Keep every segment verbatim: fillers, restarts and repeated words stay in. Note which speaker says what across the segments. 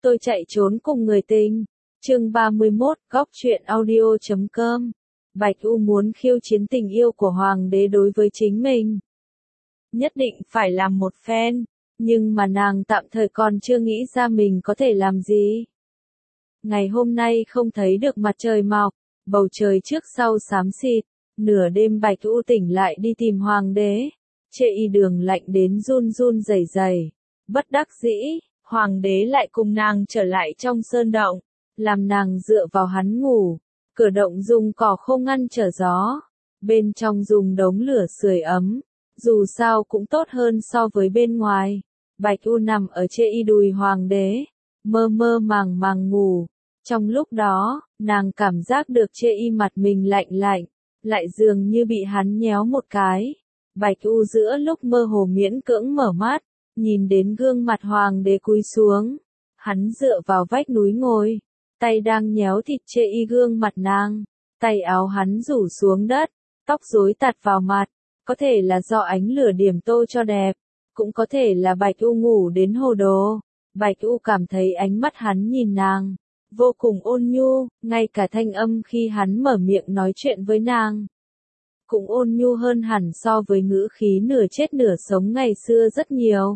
Speaker 1: Tôi chạy trốn cùng người tình. Chương ba mươi mốt, góc truyện audio chấm com. Bạch U muốn khiêu chiến tình yêu của hoàng đế đối với chính mình. Nhất định phải làm một phen, nhưng mà nàng tạm thời còn chưa nghĩ ra mình có thể làm gì. Ngày hôm nay không thấy được mặt trời mọc, bầu trời trước sau xám xịt, nửa đêm Bạch U tỉnh lại đi tìm hoàng đế. Chê y đường lạnh đến run run rẩy rẩy, bất đắc dĩ, hoàng đế lại cùng nàng trở lại trong sơn động, làm nàng dựa vào hắn ngủ, cửa động dùng cỏ khô ngăn trở gió, bên trong dùng đống lửa sưởi ấm, dù sao cũng tốt hơn so với bên ngoài. Bạch U nằm ở chê y đùi hoàng đế, mơ mơ màng màng ngủ, trong lúc đó, nàng cảm giác được chê y mặt mình lạnh lạnh, lại dường như bị hắn nhéo một cái. Bạch U giữa lúc mơ hồ miễn cưỡng mở mắt, nhìn đến gương mặt hoàng đế cúi xuống. Hắn dựa vào vách núi ngồi, tay đang nhéo thịt chê y gương mặt nàng, tay áo hắn rủ xuống đất, tóc rối tạt vào mặt, có thể là do ánh lửa điểm tô cho đẹp, cũng có thể là Bạch U ngủ đến hồ đồ. Bạch U cảm thấy ánh mắt hắn nhìn nàng, vô cùng ôn nhu, ngay cả thanh âm khi hắn mở miệng nói chuyện với nàng cũng ôn nhu hơn hẳn so với ngữ khí nửa chết nửa sống ngày xưa rất nhiều.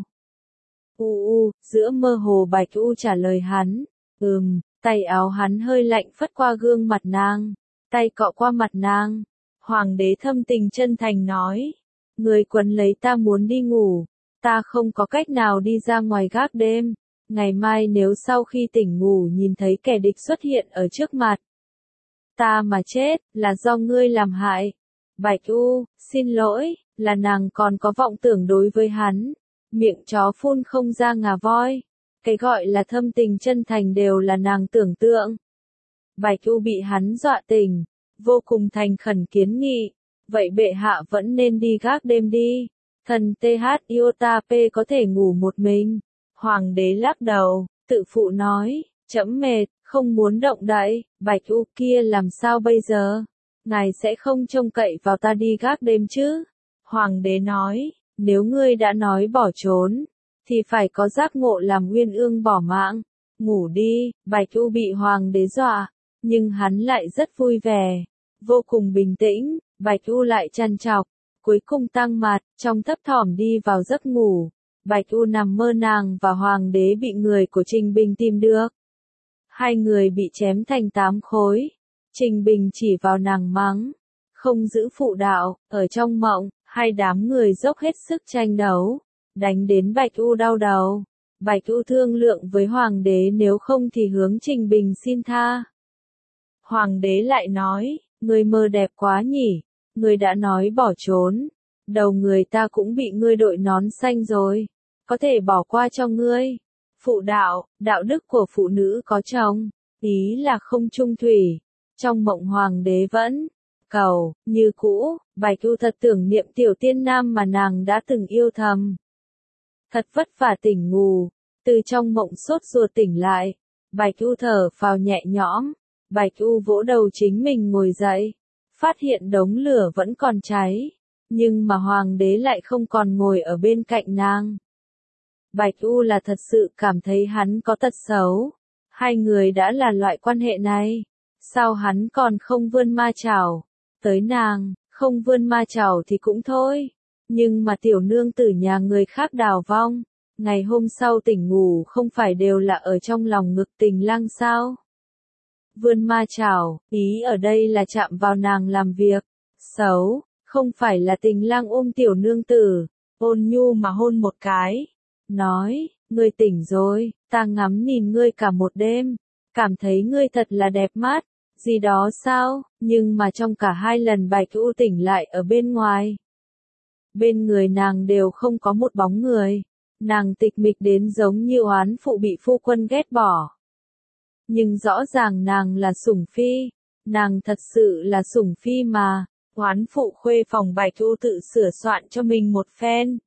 Speaker 1: U u, giữa mơ hồ Bạch U trả lời hắn, ừm, tay áo hắn hơi lạnh phất qua gương mặt nàng, tay cọ qua mặt nàng. Hoàng đế thâm tình chân thành nói, người quấn lấy ta muốn đi ngủ, ta không có cách nào đi ra ngoài gác đêm, ngày mai nếu sau khi tỉnh ngủ nhìn thấy kẻ địch xuất hiện ở trước mặt ta mà chết, là do ngươi làm hại. Bạch U, xin lỗi, là nàng còn có vọng tưởng đối với hắn, miệng chó phun không ra ngà voi, cái gọi là thâm tình chân thành đều là nàng tưởng tượng. Bạch U bị hắn dọa tỉnh, vô cùng thành khẩn kiến nghị, vậy bệ hạ vẫn nên đi gác đêm đi, thần tê hát Iota P có thể ngủ một mình. Hoàng đế lắc đầu, tự phụ nói, trẫm mệt, không muốn động đậy. Bạch U kia làm sao bây giờ? Ngài sẽ không trông cậy vào ta đi gác đêm chứ? Hoàng đế nói, nếu ngươi đã nói bỏ trốn, thì phải có giác ngộ làm uyên ương bỏ mạng. Ngủ đi. Bạch U bị hoàng đế dọa, nhưng hắn lại rất vui vẻ, vô cùng bình tĩnh. Bạch U lại trằn trọc, cuối cùng tăng mặt, trong thấp thỏm đi vào giấc ngủ. Bạch U nằm mơ nàng và hoàng đế bị người của Trình Bình tìm được. Hai người bị chém thành tám khối. Trình Bình chỉ vào nàng mắng, không giữ phụ đạo. Ở trong mộng, hai đám người dốc hết sức tranh đấu, đánh đến Bạch U đau đầu. Bạch U thương lượng với hoàng đế nếu không thì hướng Trình Bình xin tha. Hoàng đế lại nói, ngươi mơ đẹp quá nhỉ, ngươi đã nói bỏ trốn, đầu người ta cũng bị ngươi đội nón xanh rồi, có thể bỏ qua cho ngươi. Phụ đạo, đạo đức của phụ nữ có chồng, ý là không chung thủy. Trong mộng hoàng đế vẫn cầu, như cũ. Bạch U thật tưởng niệm tiểu tiên nam mà nàng đã từng yêu thầm. Thật vất vả tỉnh ngủ, từ trong mộng sốt ruột tỉnh lại. Bạch U thở phào nhẹ nhõm. Bạch U vỗ đầu chính mình ngồi dậy, phát hiện đống lửa vẫn còn cháy, nhưng mà hoàng đế lại không còn ngồi ở bên cạnh nàng. Bạch U là thật sự cảm thấy hắn có tật xấu. Hai người đã là loại quan hệ này, sao hắn còn không vươn ma chảo tới nàng? Không vươn ma chảo thì cũng thôi, nhưng mà tiểu nương tử nhà người khác đào vong, ngày hôm sau tỉnh ngủ không phải đều là ở trong lòng ngực Tình Lang sao? Vươn ma chảo, ý ở đây là chạm vào nàng làm việc xấu, không phải là Tình Lang ôm tiểu nương tử, ôn nhu mà hôn một cái, nói, ngươi tỉnh rồi, ta ngắm nhìn ngươi cả một đêm, cảm thấy ngươi thật là đẹp mắt, gì đó sao? Nhưng mà trong cả hai lần Bạch U tỉnh lại ở bên ngoài, bên người nàng đều không có một bóng người, nàng tịch mịch đến giống như oán phụ bị phu quân ghét bỏ. Nhưng rõ ràng nàng là sủng phi, nàng thật sự là sủng phi mà. Oán phụ khuê phòng Bạch U tự sửa soạn cho mình một phen.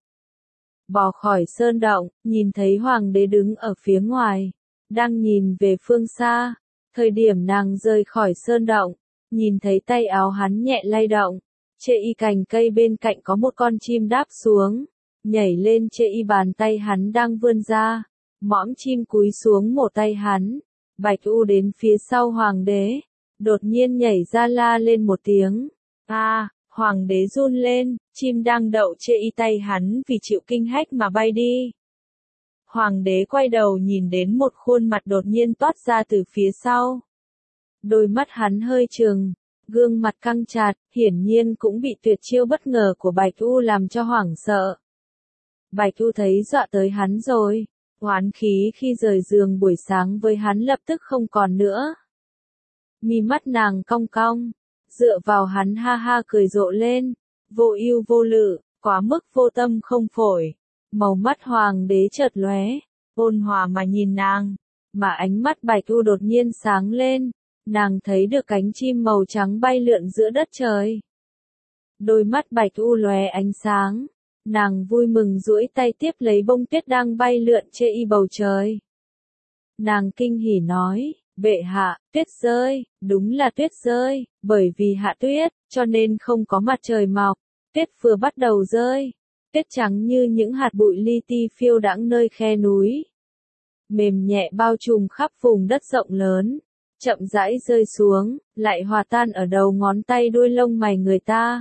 Speaker 1: Bò khỏi sơn động, nhìn thấy hoàng đế đứng ở phía ngoài, đang nhìn về phương xa. Thời điểm nàng rời khỏi sơn động, nhìn thấy tay áo hắn nhẹ lay động, chê y cành cây bên cạnh có một con chim đáp xuống, nhảy lên chê y bàn tay hắn đang vươn ra, mõm chim cúi xuống mổ tay hắn. Bạch U đến phía sau hoàng đế, đột nhiên nhảy ra la lên một tiếng. A, à, hoàng đế run lên, chim đang đậu chê y tay hắn vì chịu kinh hách mà bay đi. Hoàng đế quay đầu nhìn đến một khuôn mặt đột nhiên toát ra từ phía sau. Đôi mắt hắn hơi trừng, gương mặt căng chặt, hiển nhiên cũng bị tuyệt chiêu bất ngờ của Bạch U làm cho hoảng sợ. Bạch U thấy dọa tới hắn rồi, oán khí khi rời giường buổi sáng với hắn lập tức không còn nữa. Mi mắt nàng cong cong, dựa vào hắn ha ha cười rộ lên, vô ưu vô lự, quá mức vô tâm không phổi. Màu mắt hoàng đế chợt lóe, ôn hòa mà nhìn nàng, mà ánh mắt Bạch U đột nhiên sáng lên, nàng thấy được cánh chim màu trắng bay lượn giữa đất trời. Đôi mắt Bạch U lóe ánh sáng, nàng vui mừng duỗi tay tiếp lấy bông tuyết đang bay lượn trên y bầu trời. Nàng kinh hỉ nói, bệ hạ, tuyết rơi, đúng là tuyết rơi, bởi vì hạ tuyết, cho nên không có mặt trời mọc, tuyết vừa bắt đầu rơi. Tuyết trắng như những hạt bụi li ti phiêu đãng nơi khe núi. Mềm nhẹ bao trùm khắp vùng đất rộng lớn, chậm rãi rơi xuống, lại hòa tan ở đầu ngón tay đuôi lông mày người ta.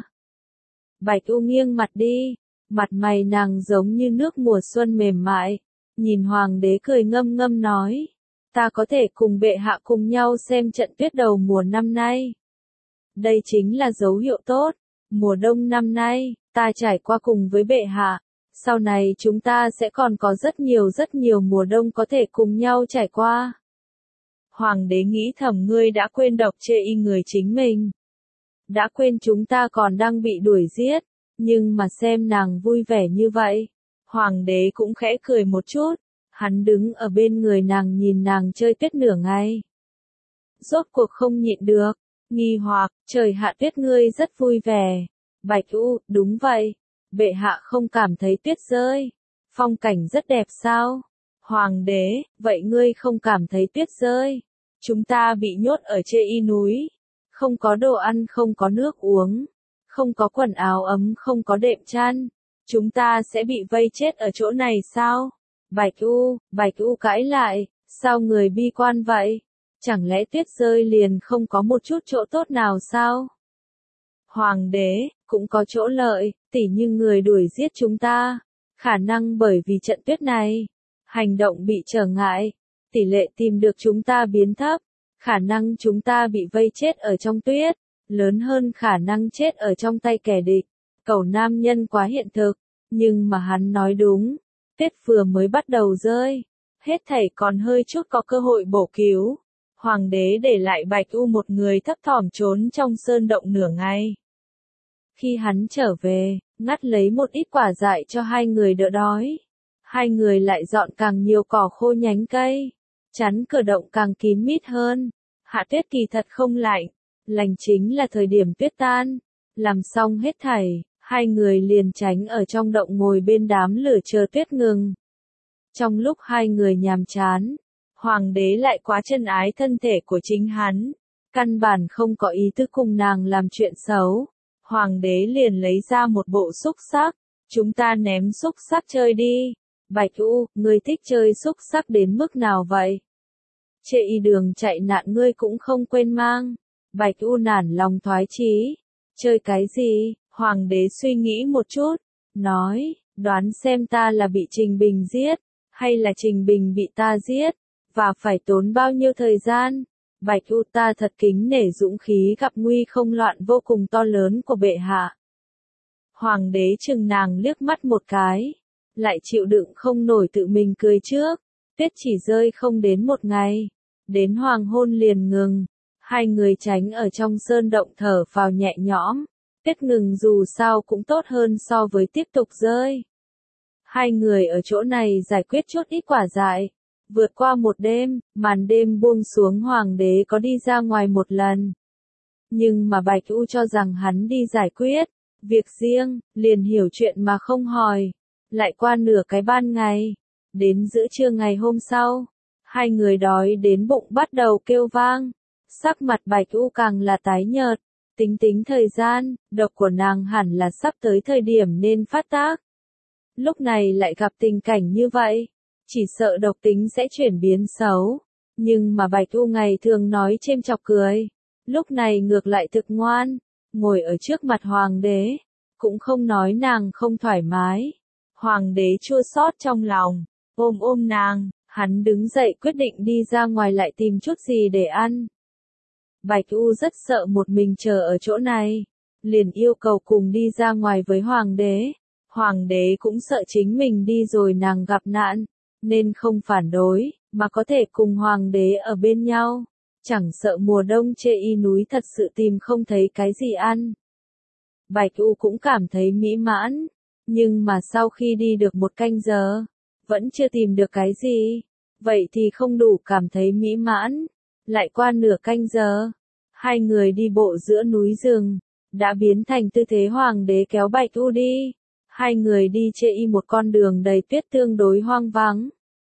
Speaker 1: Bạch U nghiêng mặt đi, mặt mày nàng giống như nước mùa xuân mềm mại, nhìn hoàng đế cười ngâm ngâm nói, ta có thể cùng bệ hạ cùng nhau xem trận tuyết đầu mùa năm nay. Đây chính là dấu hiệu tốt, mùa đông năm nay, ta trải qua cùng với bệ hạ, sau này chúng ta sẽ còn có rất nhiều rất nhiều mùa đông có thể cùng nhau trải qua. Hoàng đế nghĩ thầm ngươi đã quên độc chê y người chính mình. Đã quên chúng ta còn đang bị đuổi giết, nhưng mà xem nàng vui vẻ như vậy. Hoàng đế cũng khẽ cười một chút, hắn đứng ở bên người nàng nhìn nàng chơi tuyết nửa ngày. Rốt cuộc không nhịn được, nghi hoặc, trời hạ tuyết ngươi rất vui vẻ. Bạch U, đúng vậy, bệ hạ không cảm thấy tuyết rơi, phong cảnh rất đẹp sao? Hoàng đế, vậy ngươi không cảm thấy tuyết rơi? Chúng ta bị nhốt ở trên y núi, không có đồ ăn, không có nước uống, không có quần áo ấm, không có đệm chăn, chúng ta sẽ bị vây chết ở chỗ này sao? Bạch U, Bạch U cãi lại, sao người bi quan vậy? Chẳng lẽ tuyết rơi liền không có một chút chỗ tốt nào sao? Hoàng đế, cũng có chỗ lợi, tỉ như người đuổi giết chúng ta, khả năng bởi vì trận tuyết này, hành động bị trở ngại, tỷ lệ tìm được chúng ta biến thấp, khả năng chúng ta bị vây chết ở trong tuyết, lớn hơn khả năng chết ở trong tay kẻ địch. Cẩu nam nhân quá hiện thực, nhưng mà hắn nói đúng, tuyết vừa mới bắt đầu rơi, hết thảy còn hơi chút có cơ hội bổ cứu. Hoàng đế để lại Bạch U một người thấp thỏm trốn trong sơn động nửa ngày. Khi hắn trở về, ngắt lấy một ít quả dại cho hai người đỡ đói. Hai người lại dọn càng nhiều cỏ khô nhánh cây, chắn cửa động càng kín mít hơn. Hạ tuyết kỳ thật không lạnh, lành chính là thời điểm tuyết tan. Làm xong hết thảy, hai người liền tránh ở trong động ngồi bên đám lửa chờ tuyết ngừng. Trong lúc hai người nhàm chán, hoàng đế lại quá trân ái thân thể của chính hắn, căn bản không có ý thức cùng nàng làm chuyện xấu. Hoàng đế liền lấy ra một bộ xúc xắc, chúng ta ném xúc xắc chơi đi. Bạch U, ngươi thích chơi xúc xắc đến mức nào vậy? Chệ y đường chạy nạn ngươi cũng không quên mang. Bạch U nản lòng thoái chí. Chơi cái gì? Hoàng đế suy nghĩ một chút, nói, đoán xem ta là bị Trình Bình giết, hay là Trình Bình bị ta giết, và phải tốn bao nhiêu thời gian? Bạch U, ta thật kính nể dũng khí gặp nguy không loạn vô cùng to lớn của bệ hạ. Hoàng đế chừng nàng liếc mắt một cái, lại chịu đựng không nổi tự mình cười trước. Tuyết chỉ rơi không đến một ngày, đến hoàng hôn liền ngừng. Hai người tránh ở trong sơn động thở vào nhẹ nhõm. Tuyết ngừng dù sao cũng tốt hơn so với tiếp tục rơi. Hai người ở chỗ này giải quyết chút ít quả dại. Vượt qua một đêm, màn đêm buông xuống, hoàng đế có đi ra ngoài một lần. Nhưng mà Bạch U cho rằng hắn đi giải quyết việc riêng, liền hiểu chuyện mà không hỏi. Lại qua nửa cái ban ngày, đến giữa trưa ngày hôm sau, hai người đói đến bụng bắt đầu kêu vang. Sắc mặt Bạch U càng là tái nhợt, tính tính thời gian, độc của nàng hẳn là sắp tới thời điểm nên phát tác. Lúc này lại gặp tình cảnh như vậy, chỉ sợ độc tính sẽ chuyển biến xấu. Nhưng mà Bạch U ngày thường nói chêm chọc cười, lúc này ngược lại thực ngoan, ngồi ở trước mặt hoàng đế, cũng không nói nàng không thoải mái. Hoàng đế chua xót trong lòng, ôm ôm nàng, hắn đứng dậy quyết định đi ra ngoài lại tìm chút gì để ăn. Bạch U rất sợ một mình chờ ở chỗ này, liền yêu cầu cùng đi ra ngoài với hoàng đế. Hoàng đế cũng sợ chính mình đi rồi nàng gặp nạn, nên không phản đối, mà có thể cùng hoàng đế ở bên nhau. Chẳng sợ mùa đông chê y núi thật sự tìm không thấy cái gì ăn. Bạch U cũng cảm thấy mỹ mãn, nhưng mà sau khi đi được một canh giờ, vẫn chưa tìm được cái gì, vậy thì không đủ cảm thấy mỹ mãn. Lại qua nửa canh giờ, hai người đi bộ giữa núi rừng, đã biến thành tư thế hoàng đế kéo Bạch U đi. Hai người đi chê y một con đường đầy tuyết tương đối hoang vắng.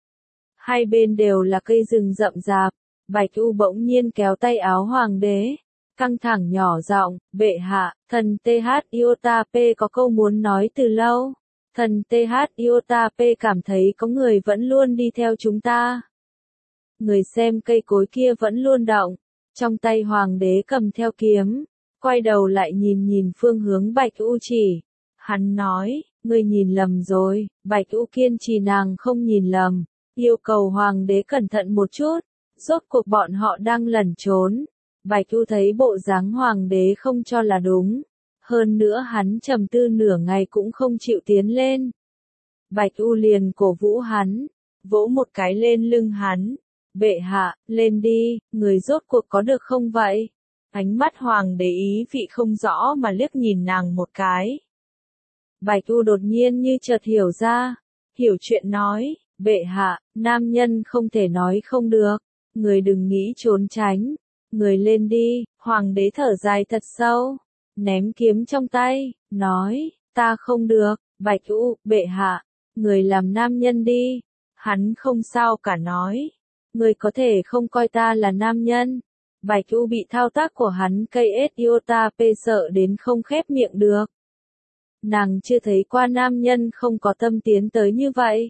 Speaker 1: Hai bên đều là cây rừng rậm rạp, Bạch U bỗng nhiên kéo tay áo hoàng đế, căng thẳng nhỏ giọng, bệ hạ, thần tê hát Iota P có câu muốn nói từ lâu. Thần tê hát Iota P cảm thấy có người vẫn luôn đi theo chúng ta. Người xem cây cối kia vẫn luôn động, trong tay hoàng đế cầm theo kiếm, quay đầu lại nhìn nhìn phương hướng Bạch U chỉ. Hắn nói, ngươi nhìn lầm rồi. Bạch U kiên trì nàng không nhìn lầm, yêu cầu hoàng đế cẩn thận một chút. Rốt cuộc bọn họ đang lẩn trốn. Bạch U thấy bộ dáng hoàng đế không cho là đúng. Hơn nữa hắn trầm tư nửa ngày cũng không chịu tiến lên. Bạch U liền cổ vũ hắn, vỗ một cái lên lưng hắn. Bệ hạ, lên đi, người rốt cuộc có được không vậy? Ánh mắt hoàng đế ý vị không rõ mà liếc nhìn nàng một cái. Bạch U đột nhiên như chợt hiểu ra, hiểu chuyện nói, bệ hạ, nam nhân không thể nói không được, người đừng nghĩ trốn tránh, người lên đi. Hoàng đế thở dài thật sâu, ném kiếm trong tay, nói, ta không được. Bạch U, bệ hạ, người làm nam nhân đi. Hắn không sao cả nói, người có thể không coi ta là nam nhân. Bạch U bị thao tác của hắn cây ết Iota P sợ đến không khép miệng được. Nàng chưa thấy qua nam nhân không có tâm tiến tới như vậy.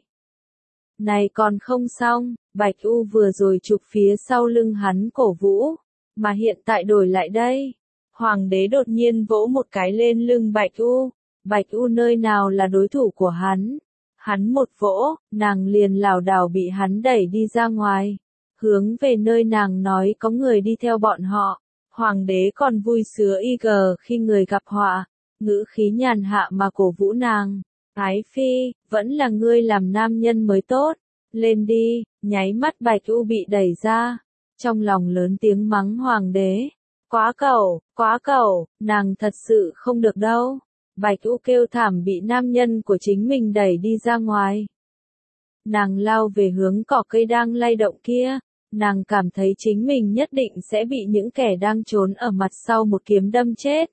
Speaker 1: Này còn không xong, Bạch U vừa rồi chụp phía sau lưng hắn cổ vũ, mà hiện tại đổi lại đây. Hoàng đế đột nhiên vỗ một cái lên lưng Bạch U, Bạch U nơi nào là đối thủ của hắn. Hắn một vỗ, nàng liền lảo đảo bị hắn đẩy đi ra ngoài, hướng về nơi nàng nói có người đi theo bọn họ. Hoàng đế còn vui sướng y gờ khi người gặp họa, ngữ khí nhàn hạ mà cổ vũ nàng. Ái phi, vẫn là ngươi làm nam nhân mới tốt, lên đi. Nháy mắt Bạch U bị đẩy ra, trong lòng lớn tiếng mắng hoàng đế. Quá cẩu, quá cẩu, nàng thật sự không được đâu. Bạch U kêu thảm bị nam nhân của chính mình đẩy đi ra ngoài. Nàng lao về hướng cỏ cây đang lay động kia, nàng cảm thấy chính mình nhất định sẽ bị những kẻ đang trốn ở mặt sau một kiếm đâm chết.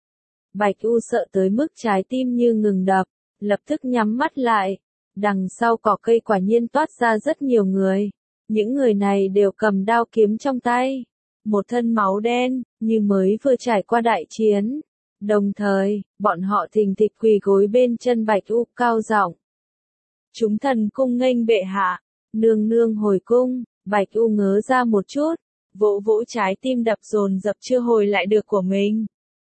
Speaker 1: Bạch U sợ tới mức trái tim như ngừng đập, lập tức nhắm mắt lại. Đằng sau cỏ cây quả nhiên toát ra rất nhiều người. Những người này đều cầm đao kiếm trong tay, một thân máu đen, như mới vừa trải qua đại chiến. Đồng thời, bọn họ thình thịch quỳ gối bên chân Bạch U cao giọng. Chúng thần cung nghênh bệ hạ, nương nương hồi cung. Bạch U ngớ ra một chút, vỗ vỗ trái tim đập dồn dập chưa hồi lại được của mình.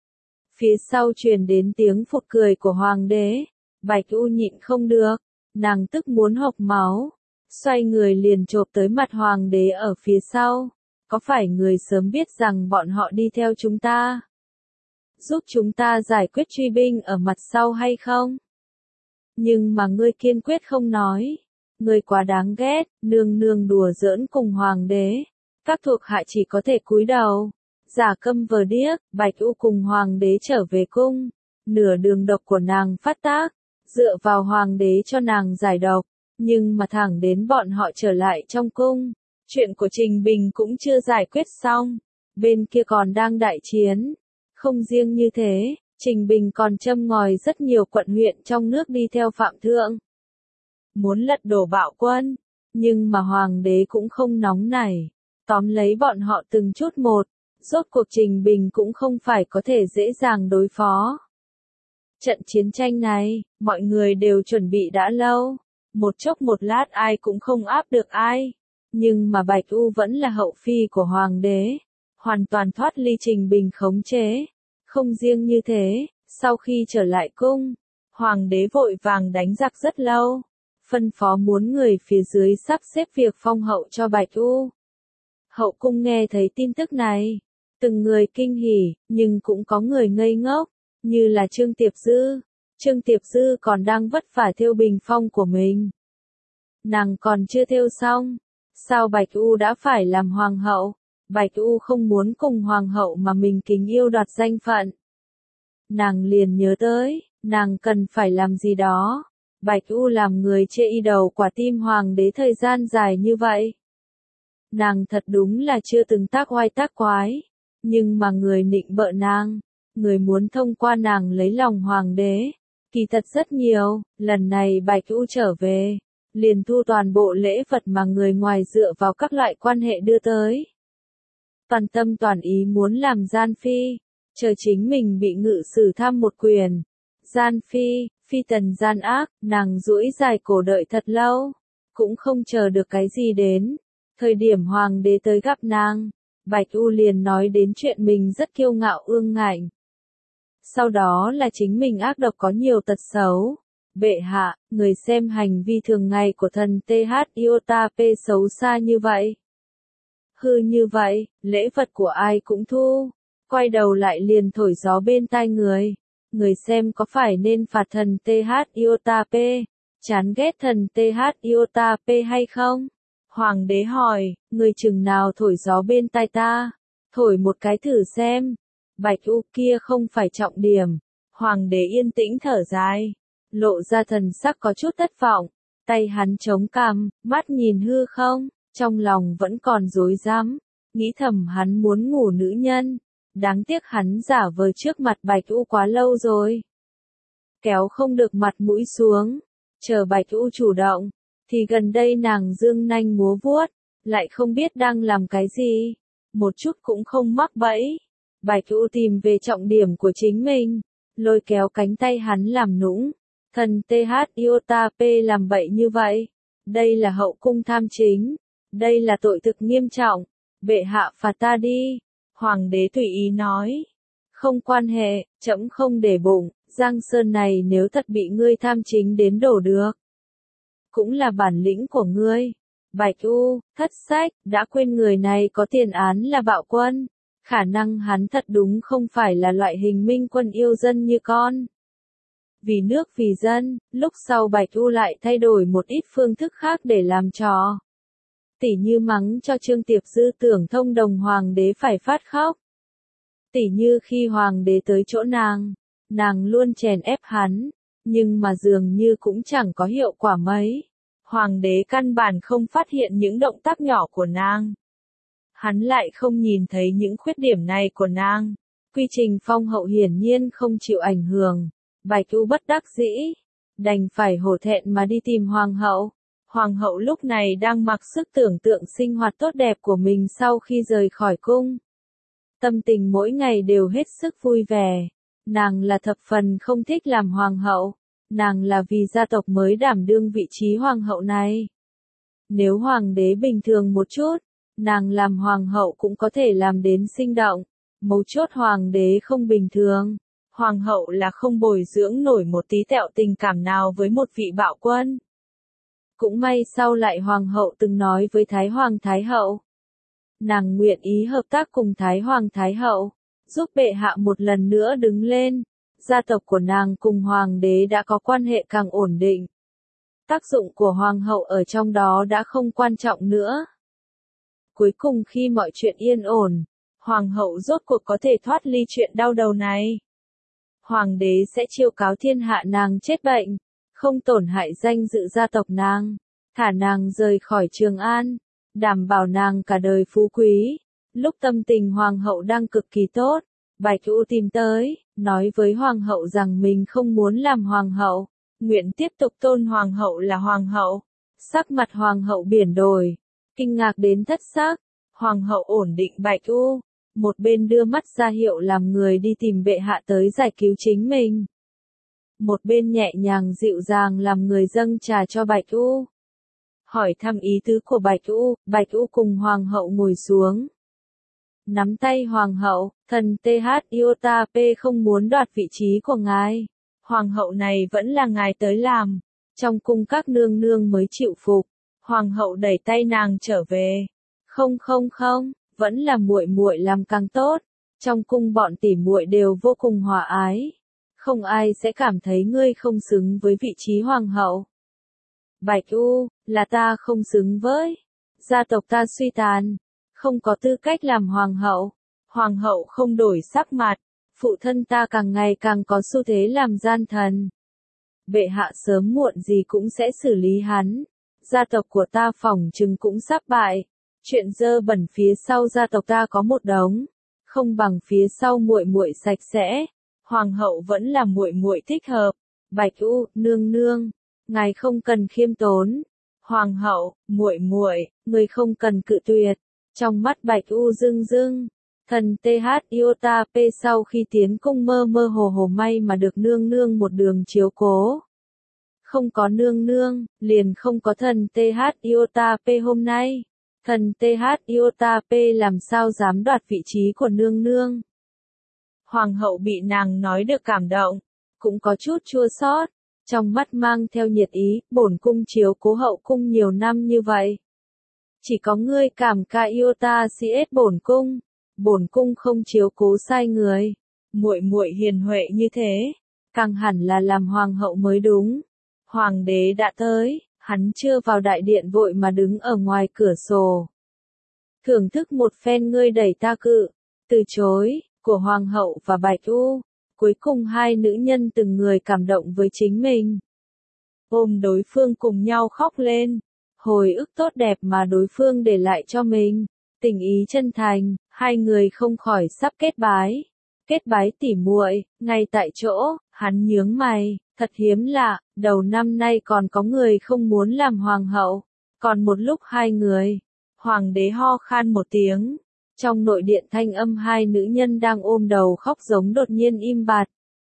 Speaker 1: Phía sau truyền đến tiếng phụt cười của hoàng đế. Bạch U nhịn không được, nàng tức muốn hộc máu, xoay người liền chộp tới mặt hoàng đế ở phía sau. Có phải người sớm biết rằng bọn họ đi theo chúng ta, giúp chúng ta giải quyết truy binh ở mặt sau hay không? Nhưng mà ngươi kiên quyết không nói. Ngươi quá đáng ghét. Nương nương đùa giỡn cùng hoàng đế, các thuộc hạ chỉ có thể cúi đầu, giả câm vờ điếc. Bạch U cùng hoàng đế trở về cung, nửa đường độc của nàng phát tác, dựa vào hoàng đế cho nàng giải độc, nhưng mà thẳng đến bọn họ trở lại trong cung, chuyện của Trình Bình cũng chưa giải quyết xong, bên kia còn đang đại chiến. Không riêng như thế, Trình Bình còn châm ngòi rất nhiều quận huyện trong nước đi theo Phạm Thượng, muốn lật đổ Bạo Quân, nhưng mà hoàng đế cũng không nóng nảy, tóm lấy bọn họ từng chút một. Rốt cuộc Trình Bình cũng không phải có thể dễ dàng đối phó. Trận chiến tranh này, mọi người đều chuẩn bị đã lâu, một chốc một lát ai cũng không áp được ai. Nhưng mà Bạch U vẫn là hậu phi của hoàng đế, hoàn toàn thoát ly Trình Bình khống chế. Không riêng như thế, sau khi trở lại cung, hoàng đế vội vàng đánh giặc rất lâu, phân phó muốn người phía dưới sắp xếp việc phong hậu cho Bạch U. Hậu cung nghe thấy tin tức này, từng người kinh hỉ, nhưng cũng có người ngây ngốc, như là Trương Tiệp Dư. Trương Tiệp Dư còn đang vất vả thêu bình phong của mình. Nàng còn chưa thêu xong, sao Bạch U đã phải làm hoàng hậu? Bạch U không muốn cùng hoàng hậu mà mình kính yêu đoạt danh phận. Nàng liền nhớ tới, nàng cần phải làm gì đó. Bạch U làm người chê y đầu quả tim hoàng đế thời gian dài như vậy. Nàng thật đúng là chưa từng tác oai tác quái, nhưng mà người nịnh bợ nàng, người muốn thông qua nàng lấy lòng hoàng đế, kỳ thật rất nhiều. Lần này Bạch U trở về, liền thu toàn bộ lễ vật mà người ngoài dựa vào các loại quan hệ đưa tới. Toàn tâm toàn ý muốn làm gian phi, chờ chính mình bị ngự sử tham một quyền. Gian phi, phi tần gian ác, nàng duỗi dài cổ đợi thật lâu, cũng không chờ được cái gì đến. Thời điểm hoàng đế tới gặp nàng, Bạch U liền nói đến chuyện mình rất kiêu ngạo ương ngạnh. Sau đó là chính mình ác độc có nhiều tật xấu. Bệ hạ, người xem hành vi thường ngày của thần tê hát Iota P xấu xa như vậy. Hư như vậy, lễ vật của ai cũng thu, quay đầu lại liền thổi gió bên tai người. Người xem có phải nên phạt thần tê hát Iota P, chán ghét thần tê hát Iota P hay không? Hoàng đế hỏi, người chừng nào thổi gió bên tai ta? Thổi một cái thử xem. Bạch U kia không phải trọng điểm. Hoàng đế yên tĩnh thở dài, lộ ra thần sắc có chút thất vọng. Tay hắn chống cằm, mắt nhìn hư không, trong lòng vẫn còn rối rắm, nghĩ thầm hắn muốn ngủ nữ nhân. Đáng tiếc hắn giả vờ trước mặt Bạch U quá lâu rồi. Kéo không được mặt mũi xuống, chờ Bạch U chủ động, thì gần đây nàng dương nanh múa vuốt, lại không biết đang làm cái gì, một chút cũng không mắc bẫy. Bạch U tìm về trọng điểm của chính mình, lôi kéo cánh tay hắn làm nũng. Thần tê hát Iota P làm bậy như vậy, đây là hậu cung tham chính, đây là tội thực nghiêm trọng, bệ hạ phạt ta đi. Hoàng đế tùy ý nói, không quan hệ, trẫm không để bụng, Giang Sơn này nếu thật bị ngươi tham chính đến đổ được, cũng là bản lĩnh của ngươi. Bạch U, thất sách, đã quên người này có tiền án là bạo quân, khả năng hắn thật đúng không phải là loại hình minh quân yêu dân như con. Vì nước vì dân, lúc sau Bạch U lại thay đổi một ít phương thức khác để làm trò. Tỉ như mắng cho Trương Tiệp Dư tưởng thông đồng hoàng đế phải phát khóc. Tỉ như khi hoàng đế tới chỗ nàng, nàng luôn chèn ép hắn, nhưng mà dường như cũng chẳng có hiệu quả mấy. Hoàng đế căn bản không phát hiện những động tác nhỏ của nàng. Hắn lại không nhìn thấy những khuyết điểm này của nàng. Quy trình phong hậu hiển nhiên không chịu ảnh hưởng. Bạch U bất đắc dĩ, đành phải hổ thẹn mà đi tìm hoàng hậu. Hoàng hậu lúc này đang mặc sức tưởng tượng sinh hoạt tốt đẹp của mình sau khi rời khỏi cung. Tâm tình mỗi ngày đều hết sức vui vẻ. Nàng là thập phần không thích làm hoàng hậu. Nàng là vì gia tộc mới đảm đương vị trí hoàng hậu này. Nếu hoàng đế bình thường một chút, nàng làm hoàng hậu cũng có thể làm đến sinh động. Mấu chốt hoàng đế không bình thường. Hoàng hậu là không bồi dưỡng nổi một tí tẹo tình cảm nào với một vị bạo quân. Cũng may sau lại hoàng hậu từng nói với Thái Hoàng Thái Hậu. Nàng nguyện ý hợp tác cùng Thái Hoàng Thái Hậu, giúp bệ hạ một lần nữa đứng lên. Gia tộc của nàng cùng hoàng đế đã có quan hệ càng ổn định. Tác dụng của hoàng hậu ở trong đó đã không quan trọng nữa. Cuối cùng khi mọi chuyện yên ổn, hoàng hậu rốt cuộc có thể thoát ly chuyện đau đầu này. Hoàng đế sẽ chiêu cáo thiên hạ nàng chết bệnh, không tổn hại danh dự gia tộc nàng, thả nàng rời khỏi Trường An, đảm bảo nàng cả đời phú quý. Lúc tâm tình hoàng hậu đang cực kỳ tốt, Bạch U tìm tới, nói với hoàng hậu rằng mình không muốn làm hoàng hậu, nguyện tiếp tục tôn hoàng hậu là hoàng hậu. Sắc mặt hoàng hậu biển đổi, kinh ngạc đến thất xác. Hoàng hậu ổn định Bạch U, một bên đưa mắt ra hiệu làm người đi tìm bệ hạ tới giải cứu chính mình. một bên nhẹ nhàng dịu dàng làm người dâng trà cho Bạch U. Hỏi thăm ý tứ của Bạch U, Bạch U cùng Hoàng hậu ngồi xuống. Nắm tay Hoàng hậu, thần tê hát Iota P không muốn đoạt vị trí của ngài. Hoàng hậu này vẫn là ngài tới làm. Trong cung các nương nương mới chịu phục. Hoàng hậu đẩy tay nàng trở về. Không không không, vẫn là muội muội làm càng tốt. Trong cung bọn tỉ muội đều vô cùng hòa ái. Không ai sẽ cảm thấy ngươi không xứng với vị trí hoàng hậu. Bạch U, là ta không xứng với. Gia tộc ta suy tàn. Không có tư cách làm hoàng hậu. Hoàng hậu không đổi sắc mặt. Phụ thân ta càng ngày càng có xu thế làm gian thần. Bệ hạ sớm muộn gì cũng sẽ xử lý hắn. Gia tộc của ta phỏng chừng cũng sắp bại. Chuyện dơ bẩn phía sau gia tộc ta có một đống. Không bằng phía sau muội muội sạch sẽ. Hoàng hậu vẫn là muội muội thích hợp. Bạch U, nương nương, ngài không cần khiêm tốn. Hoàng hậu, muội muội, người không cần cự tuyệt. Trong mắt Bạch U rưng rưng, thần tê hát Iota P sau khi tiến cung mơ mơ hồ hồ may mà được nương nương một đường chiếu cố. Không có nương nương, liền không có thần tê hát Iota P hôm nay. Thần tê hát Iota P làm sao dám đoạt vị trí của nương nương. Hoàng hậu bị nàng nói được cảm động, cũng có chút chua xót, trong mắt mang theo nhiệt ý, bổn cung chiếu cố hậu cung nhiều năm như vậy. Chỉ có ngươi cảm ca Iota xê ét bổn cung, bổn cung không chiếu cố sai người. Muội muội hiền huệ như thế, càng hẳn là làm hoàng hậu mới đúng. Hoàng đế đã tới, hắn chưa vào đại điện vội mà đứng ở ngoài cửa sổ. Thưởng thức một phen ngươi đẩy ta cự, từ chối, của Hoàng hậu và Bạch U. Cuối cùng hai nữ nhân từng người cảm động với chính mình. Ôm đối phương cùng nhau khóc lên. Hồi ức tốt đẹp mà đối phương để lại cho mình. Tình ý chân thành, hai người không khỏi sắp kết bái. Kết bái tỉ muội, ngay tại chỗ, hắn nhướng mày, thật hiếm lạ, đầu năm nay còn có người không muốn làm hoàng hậu. Còn một lúc hai người, hoàng đế ho khan một tiếng. Trong nội điện thanh âm hai nữ nhân đang ôm đầu khóc giống đột nhiên im bặt.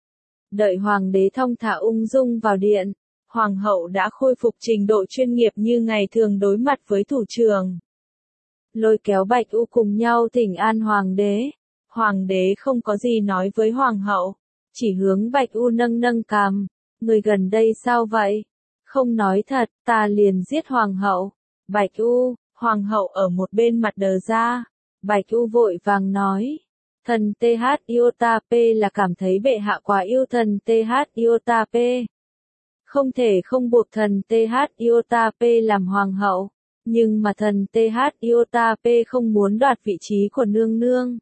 Speaker 1: Đợi hoàng đế thong thả ung dung vào điện, hoàng hậu đã khôi phục trình độ chuyên nghiệp như ngày thường đối mặt với thủ trưởng. Lôi kéo Bạch U cùng nhau thỉnh an hoàng đế. Hoàng đế không có gì nói với hoàng hậu, chỉ hướng Bạch U nâng nâng cằm, người gần đây sao vậy? Không nói thật, ta liền giết hoàng hậu. Bạch U, hoàng hậu ở một bên mặt đờ ra. Bạch U vội vàng nói, thần tê hát Iota P là cảm thấy bệ hạ quá yêu thần tê hát Iota P. Không thể không buộc thần tê hát Iota P làm hoàng hậu, nhưng mà thần tê hát Iota P không muốn đoạt vị trí của nương nương.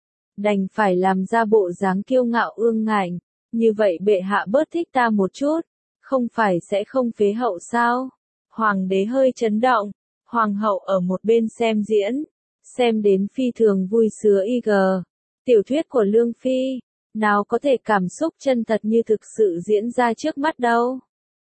Speaker 1: Đành phải làm ra bộ dáng kiêu ngạo ương ngạnh, như vậy bệ hạ bớt thích ta một chút, không phải sẽ không phế hậu sao? Hoàng đế hơi chấn động, hoàng hậu ở một bên xem diễn. Xem đến phi thường vui sướng y gờ. Tiểu thuyết của Lương Phi, nào có thể cảm xúc chân thật như thực sự diễn ra trước mắt đâu.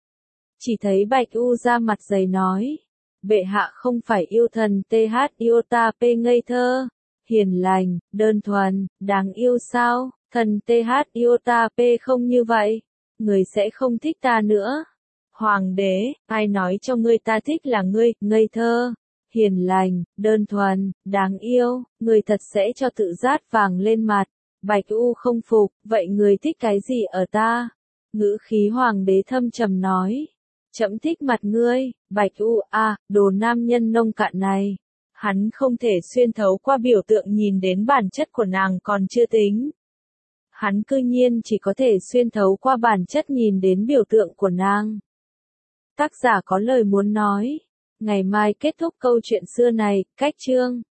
Speaker 1: Chỉ thấy Bạch U ra mặt dày nói, bệ hạ không phải yêu thần tê hát Iota P ngây thơ, hiền lành, đơn thuần, đáng yêu sao, thần tê hát Iota P không như vậy, người sẽ không thích ta nữa. Hoàng đế, ai nói cho ngươi ta thích là ngươi, ngây thơ. Hiền lành, đơn thuần, đáng yêu, người thật sẽ cho tự rát vàng lên mặt. Bạch U không phục, vậy người thích cái gì ở ta? Ngữ khí hoàng đế thâm trầm nói. Trẫm thích mặt ngươi, Bạch U, à, đồ nam nhân nông cạn này. Hắn không thể xuyên thấu qua biểu tượng nhìn đến bản chất của nàng còn chưa tính. Hắn cư nhiên chỉ có thể xuyên thấu qua bản chất nhìn đến biểu tượng của nàng. Tác giả có lời muốn nói. Ngày mai kết thúc câu chuyện xưa này, cách chương.